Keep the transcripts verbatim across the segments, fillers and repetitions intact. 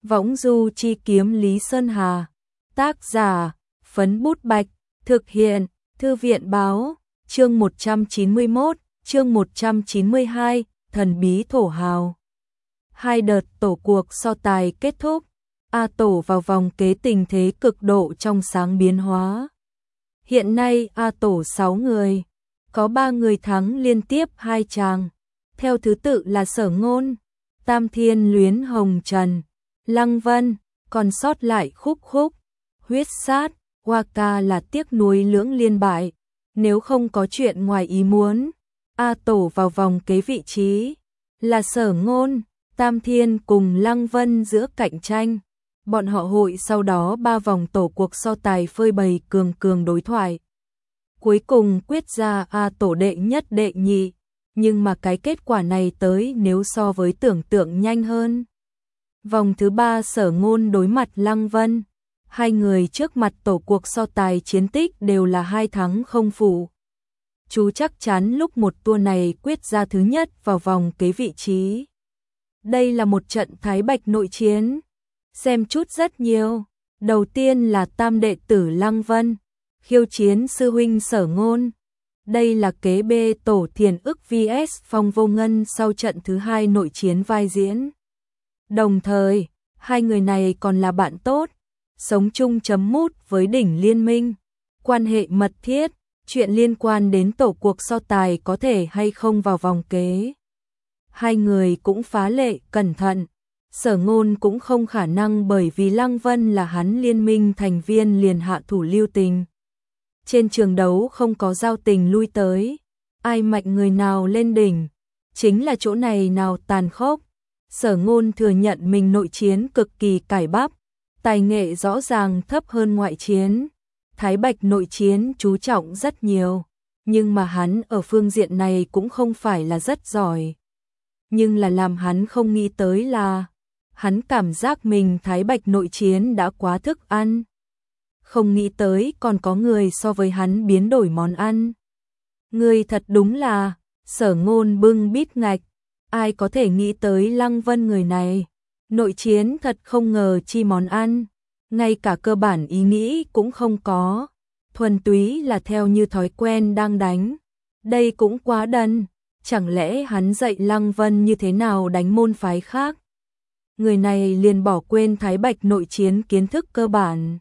Võng du chi kiếm Lý Sơn Hà. Tác giả, Phấn Bút Bạch. Thực hiện, Thư viện báo. Chương một trăm chín mươi mốt, chương một trăm chín mươi hai, thần bí thổ hào. Hai đợt tổ cuộc so tài kết thúc. A tổ vào vòng kế tình thế cực độ trong sáng biến hóa. Hiện nay A tổ sáu người, có ba người thắng liên tiếp hai chàng. Theo thứ tự là Sở Ngôn, Tam Thiên Luyến Hồng Trần, Lăng Vân, còn sót lại Khúc Khúc, Huyết Sát, Hoa Ca là tiếc nuối lưỡng liên bại. Nếu không có chuyện ngoài ý muốn, A tổ vào vòng kế vị trí là Sở Ngôn, Tam Thiên cùng Lăng Vân giữa cạnh tranh. Bọn họ hội sau đó ba vòng tổ cuộc so tài phơi bày cường cường đối thoại. Cuối cùng quyết ra A tổ đệ nhất đệ nhị, nhưng mà cái kết quả này tới nếu so với tưởng tượng nhanh hơn. Vòng thứ ba Sở Ngôn đối mặt Lăng Vân. Hai người trước mặt tổ cuộc so tài chiến tích đều là hai thắng không phụ. Chú chắc chắn lúc một tour này quyết ra thứ nhất vào vòng kế vị trí. Đây là một trận thái bạch nội chiến. Xem chút rất nhiều. Đầu tiên là tam đệ tử Lăng Vân khiêu chiến sư huynh Sở Ngôn. Đây là kế B tổ Thiền Ức vs Phong Vô Ngân sau trận thứ hai nội chiến vai diễn. Đồng thời, hai người này còn là bạn tốt, sống chung chấm mút với đỉnh liên minh, quan hệ mật thiết, chuyện liên quan đến tổ cuộc so tài có thể hay không vào vòng kế. Hai người cũng phá lệ cẩn thận. Sở Ngôn cũng không khả năng bởi vì Lăng Vân là hắn liên minh thành viên liền hạ thủ lưu tình. Trên trường đấu không có giao tình lui tới, ai mạnh người nào lên đỉnh, chính là chỗ này nào tàn khốc. Sở Ngôn thừa nhận mình nội chiến cực kỳ cải bắp, tài nghệ rõ ràng thấp hơn ngoại chiến. Thái bạch nội chiến chú trọng rất nhiều, nhưng mà hắn ở phương diện này cũng không phải là rất giỏi. Nhưng là làm hắn không nghĩ tới là hắn cảm giác mình thái bạch nội chiến đã quá thức ăn. Không nghĩ tới còn có người so với hắn biến đổi món ăn. Người thật đúng là, Sở Ngôn bưng bít ngạch, ai có thể nghĩ tới Lăng Vân người này. Nội chiến thật không ngờ chi món ăn, ngay cả cơ bản ý nghĩ cũng không có, thuần túy là theo như thói quen đang đánh. Đây cũng quá đần, chẳng lẽ hắn dạy Lăng Vân như thế nào đánh môn phái khác? Người này liền bỏ quên thái bạch nội chiến kiến thức cơ bản.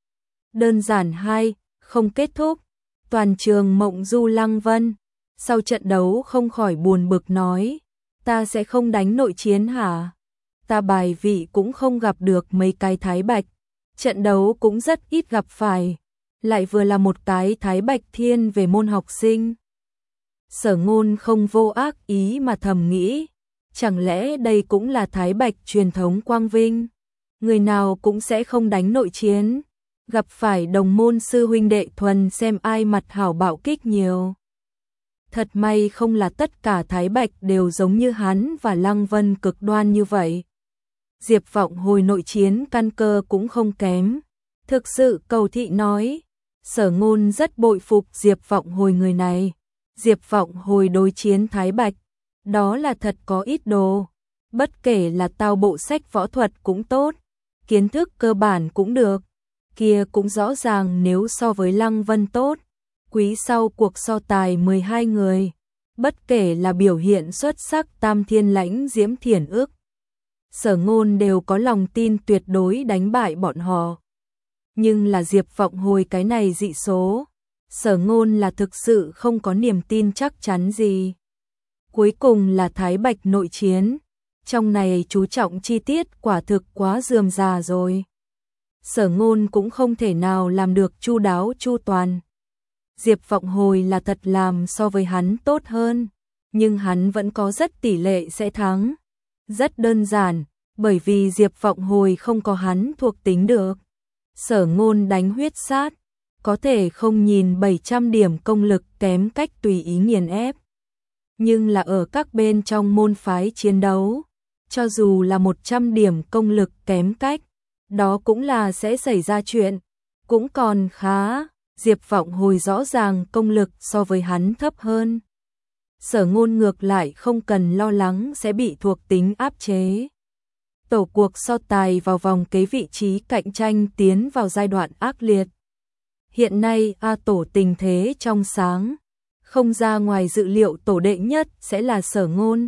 Đơn giản hai, không kết thúc. Toàn trường mộng du Lăng Vân. Sau trận đấu không khỏi buồn bực nói, ta sẽ không đánh nội chiến hả? Ta bài vị cũng không gặp được mấy cái thái bạch. Trận đấu cũng rất ít gặp phải. Lại vừa là một cái thái bạch thiên về môn học sinh. Sở Ngôn không vô ác ý mà thầm nghĩ, chẳng lẽ đây cũng là thái bạch truyền thống quang vinh? Người nào cũng sẽ không đánh nội chiến. Gặp phải đồng môn sư huynh đệ thuần xem ai mặt hảo bạo kích nhiều. Thật may không là tất cả thái bạch đều giống như hắn và Lăng Vân cực đoan như vậy. Diệp Vọng Hồi nội chiến căn cơ cũng không kém. Thực sự cầu thị nói, Sở Ngôn rất bội phục Diệp Vọng Hồi người này. Diệp Vọng Hồi đối chiến thái bạch, đó là thật có ít đồ. Bất kể là tao bộ sách võ thuật cũng tốt, kiến thức cơ bản cũng được. Kia cũng rõ ràng nếu so với Lăng Vân tốt. Quý sau cuộc so tài mười hai người, bất kể là biểu hiện xuất sắc Tam Thiên Lãnh Diễm Thiền Ức, Sở Ngôn đều có lòng tin tuyệt đối đánh bại bọn họ. Nhưng là Diệp Vọng Hồi cái này dị số, Sở Ngôn là thực sự không có niềm tin chắc chắn gì. Cuối cùng là thái bạch nội chiến, trong này chú trọng chi tiết quả thực quá rườm rà rồi. Sở Ngôn cũng không thể nào làm được chu đáo chu toàn. Diệp Vọng Hồi là thật làm so với hắn tốt hơn, nhưng hắn vẫn có rất tỷ lệ sẽ thắng. Rất đơn giản, bởi vì Diệp Vọng Hồi không có hắn thuộc tính được. Sở Ngôn đánh huyết sát, có thể không nhìn bảy trăm điểm công lực kém cách tùy ý nghiền ép. Nhưng là ở các bên trong môn phái chiến đấu, cho dù là một trăm điểm công lực kém cách, đó cũng là sẽ xảy ra chuyện, cũng còn khá. Diệp Vọng Hồi rõ ràng công lực so với hắn thấp hơn. Sở Ngôn ngược lại không cần lo lắng sẽ bị thuộc tính áp chế. tổ cuộc so tài vào vòng kế vị trí cạnh tranh tiến vào giai đoạn ác liệt. Hiện nay A tổ tình thế trong sáng, không ra ngoài dự liệu tổ đệ nhất sẽ là Sở Ngôn.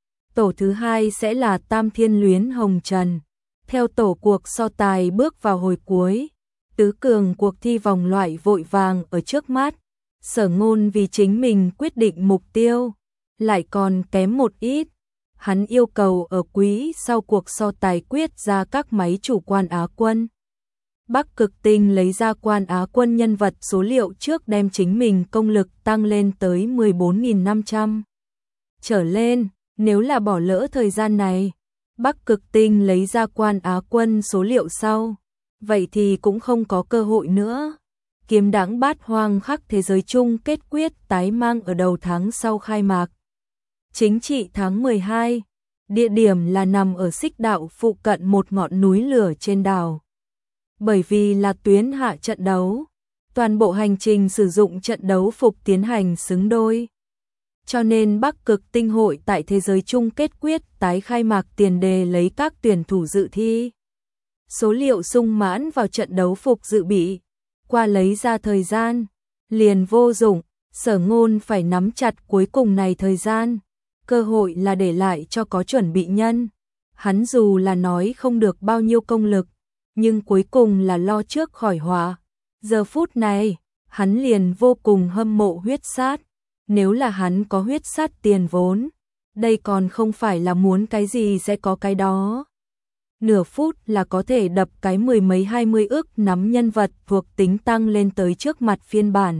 Tổ thứ hai sẽ là Tam Thiên Luyến Hồng Trần. Theo tổ cuộc so tài bước vào hồi cuối, tứ cường cuộc thi vòng loại vội vàng ở trước mắt. Sở Ngôn vì chính mình quyết định mục tiêu, lại còn kém một ít. Hắn yêu cầu ở quý sau cuộc so tài quyết ra các máy chủ quan Á quân. Bắc Cực Tinh lấy ra quan Á quân nhân vật số liệu trước đem chính mình công lực tăng lên tới mười bốn nghìn năm trăm trở lên. Nếu là bỏ lỡ thời gian này, Bắc Cực Tinh lấy ra quan Á quân số liệu sau, vậy thì cũng không có cơ hội nữa. Kiếm đãng bát hoang khắc thế giới chung kết quyết tái mang ở đầu tháng sau khai mạc. Chính trị tháng mười hai, địa điểm là nằm ở Xích Đạo phụ cận một ngọn núi lửa trên đảo. Bởi vì là tuyến hạ trận đấu, toàn bộ hành trình sử dụng trận đấu phục tiến hành xứng đôi. Cho nên Bắc Cực Tinh hội tại thế giới chung kết quyết tái khai mạc tiền đề lấy các tuyển thủ dự thi. Số liệu sung mãn vào trận đấu phục dự bị, qua lấy ra thời gian, liền vô dụng. Sở Ngôn phải nắm chặt cuối cùng này thời gian, cơ hội là để lại cho có chuẩn bị nhân. Hắn dù là nói không được bao nhiêu công lực, nhưng cuối cùng là lo trước khỏi họa. Giờ phút này, hắn liền vô cùng hâm mộ huyết sát. Nếu là hắn có huyết sát tiền vốn, đây còn không phải là muốn cái gì sẽ có cái đó. Nửa phút là có thể đập cái mười mấy hai mươi ức nắm nhân vật thuộc tính tăng lên tới trước mặt phiên bản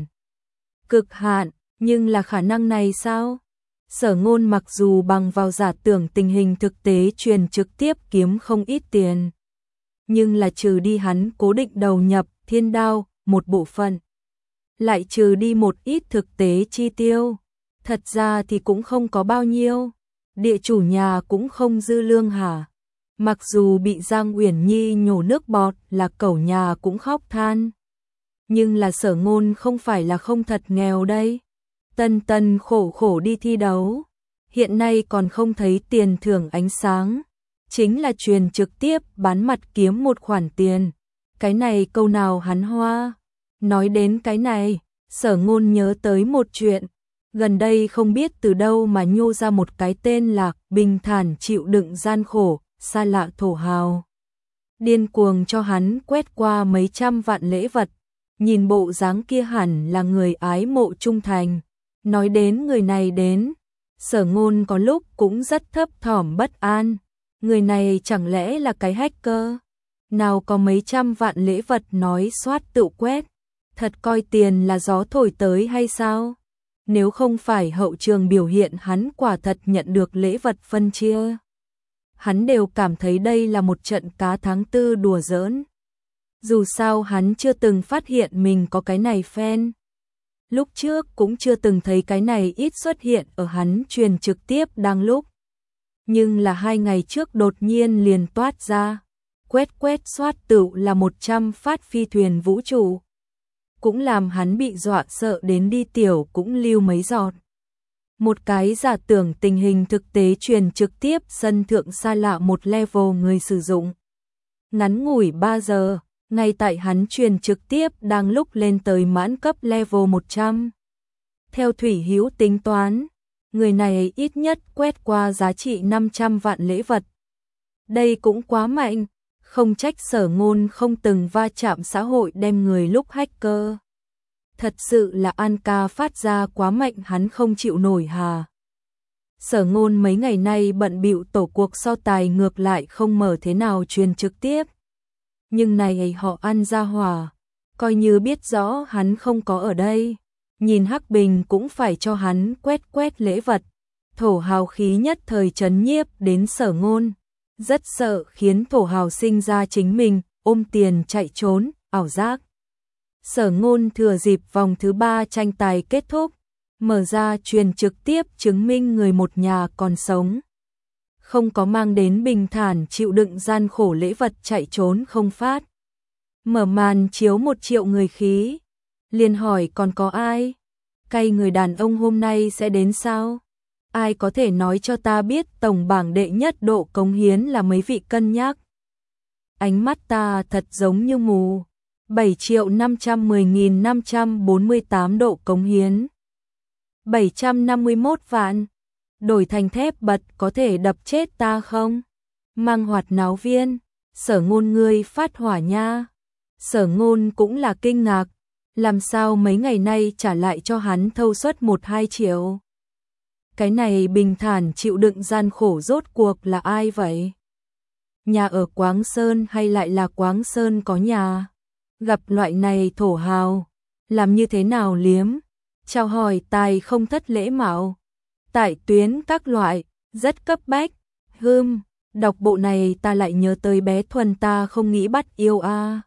cực hạn, nhưng là khả năng này sao? Sở Ngôn mặc dù bằng vào giả tưởng tình hình thực tế truyền trực tiếp kiếm không ít tiền, nhưng là trừ đi hắn cố định đầu nhập thiên đao một bộ phận, lại trừ đi một ít thực tế chi tiêu, thật ra thì cũng không có bao nhiêu. Địa chủ nhà cũng không dư lương hả? Mặc dù bị Giang Uyển Nhi nhổ nước bọt là cẩu nhà cũng khóc than, nhưng là Sở Ngôn không phải là không thật nghèo đây. Tân tân khổ khổ đi thi đấu, hiện nay còn không thấy tiền thưởng ánh sáng, chính là truyền trực tiếp bán mặt kiếm một khoản tiền. Cái này câu nào hắn hoa. Nói đến cái này, Sở Ngôn nhớ tới một chuyện, gần đây không biết từ đâu mà nhô ra một cái tên là bình thản chịu đựng gian khổ, xa lạ thổ hào. Điên cuồng cho hắn quét qua mấy trăm vạn lễ vật, nhìn bộ dáng kia hẳn là người ái mộ trung thành. Nói đến người này đến, Sở Ngôn có lúc cũng rất thấp thỏm bất an. Người này chẳng lẽ là cái hacker? Nào có mấy trăm vạn lễ vật nói soát tự quét, thật coi tiền là gió thổi tới hay sao? Nếu không phải hậu trường biểu hiện hắn quả thật nhận được lễ vật phân chia, hắn đều cảm thấy đây là một trận cá tháng tư đùa giỡn. Dù sao hắn chưa từng phát hiện mình có cái này fan. Lúc trước cũng chưa từng thấy cái này ít xuất hiện ở hắn truyền trực tiếp đang lúc. Nhưng là hai ngày trước đột nhiên liền toát ra. Quét quét soát tựu là một trăm phát phi thuyền vũ trụ. Cũng làm hắn bị dọa sợ đến đi tiểu cũng lưu mấy giọt. Một cái giả tưởng tình hình thực tế truyền trực tiếp sân thượng xa lạ một level người sử dụng. Ngắn ngủi ba giờ, ngay tại hắn truyền trực tiếp đang lúc lên tới mãn cấp level một trăm. Theo Thủy Hữu tính toán, người này ít nhất quét qua giá trị năm trăm vạn lễ vật. Đây cũng quá mạnh, không trách Sở Ngôn không từng va chạm xã hội đem người lúc hacker. Thật sự là An ca phát ra quá mạnh hắn không chịu nổi hà. Sở Ngôn mấy ngày nay bận bịu tổ cuộc so tài ngược lại không mở thế nào truyền trực tiếp. Nhưng này họ ăn ra hỏa, coi như biết rõ hắn không có ở đây. Nhìn Hắc Bình cũng phải cho hắn quét quét lễ vật. Thổ hào khí nhất thời chấn nhiếp đến Sở Ngôn. Rất sợ khiến thổ hào sinh ra chính mình, ôm tiền chạy trốn, ảo giác. Sở Ngôn thừa dịp vòng thứ ba tranh tài kết thúc, mở ra truyền trực tiếp chứng minh người một nhà còn sống. Không có mang đến bình thản chịu đựng gian khổ lễ vật chạy trốn không phát. Mở màn chiếu một triệu người khí. Liền hỏi còn có ai? Cay người đàn ông hôm nay sẽ đến sao? ai có thể nói cho ta biết tổng bảng đệ nhất độ cống hiến là mấy vị cân nhắc? Ánh mắt ta thật giống như mù. bảy triệu năm trăm mười nghìn năm trăm bốn mươi tám độ cống hiến. bảy trăm năm mươi mốt vạn. Đổi thành thép bật có thể đập chết ta không? Mang Hoạt náo viên, Sở Ngôn ngươi phát hỏa nha. Sở Ngôn cũng là kinh ngạc, làm sao mấy ngày nay trả lại cho hắn thâu suất một hai triệu. Cái này bình thản chịu đựng gian khổ rốt cuộc là ai vậy? Nhà ở Quáng Sơn hay lại là Quáng Sơn có nhà? Gặp loại này thổ hào, làm như thế nào liếm? Chào hỏi tài không thất lễ mạo. Tại tuyến các loại, rất cấp bách. Hưm, đọc bộ này ta lại nhớ tới bé Thuần ta không nghĩ bắt yêu a.